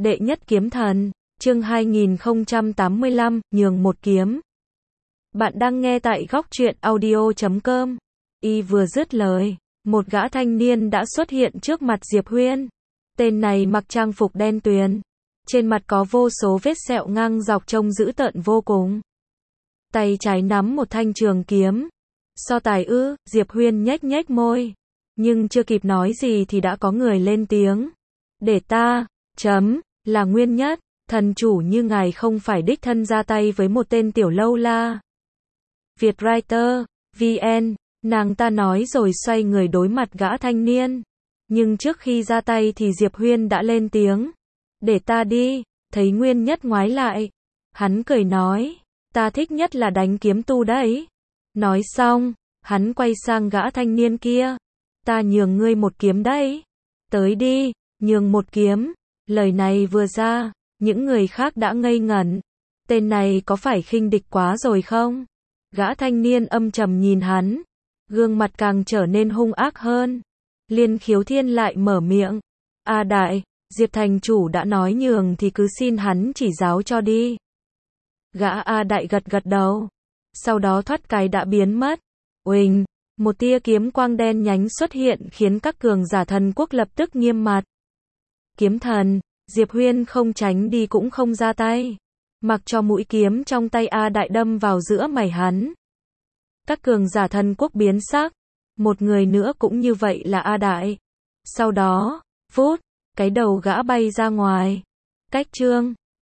Đệ nhất kiếm thần, chương 2085, nhường một kiếm. Bạn đang nghe tại góc truyện audio.com. Y vừa dứt lời, một gã thanh niên đã xuất hiện trước mặt Diệp Huyên. Tên này mặc trang phục đen tuyền, trên mặt có vô số vết sẹo ngang dọc trông dữ tợn vô cùng. Tay trái nắm một thanh trường kiếm. So tài ư? Diệp Huyên nhếch nhếch môi, nhưng chưa kịp nói gì thì đã có người lên tiếng. Để ta, là Nguyên Nhất, thần chủ như ngài không phải đích thân ra tay với một tên tiểu lâu la. Vietwriter, VN, nàng ta nói rồi xoay người đối mặt gã thanh niên. Nhưng trước khi ra tay thì Diệp Huyên đã lên tiếng. Để ta đi, thấy Nguyên Nhất ngoái lại. Hắn cười nói, ta thích nhất là đánh kiếm tu đấy. Nói xong, hắn quay sang gã thanh niên kia. Ta nhường ngươi một kiếm đấy. Tới đi, nhường một kiếm. Lời này vừa ra, những người khác đã ngây ngẩn. Tên này có phải khinh địch quá rồi không? Gã thanh niên âm trầm nhìn hắn, gương mặt càng trở nên hung ác hơn. Liên Khiếu Thiên lại mở miệng. A đại, Diệp thành chủ đã nói nhường thì cứ xin hắn chỉ giáo cho đi. Gã A đại gật gật đầu, sau đó thoát cái đã biến mất. Uỳnh, một tia kiếm quang đen nhánh xuất hiện khiến các cường giả thần quốc lập tức nghiêm mặt. Kiếm thần, Diệp Huyên không tránh đi cũng không ra tay, mặc cho mũi kiếm trong tay A đại đâm vào giữa mày hắn. Các cường giả thần quốc biến sắc, một người nữa cũng như vậy là A đại. Sau đó, vút, cái đầu gã bay ra ngoài. Cách chương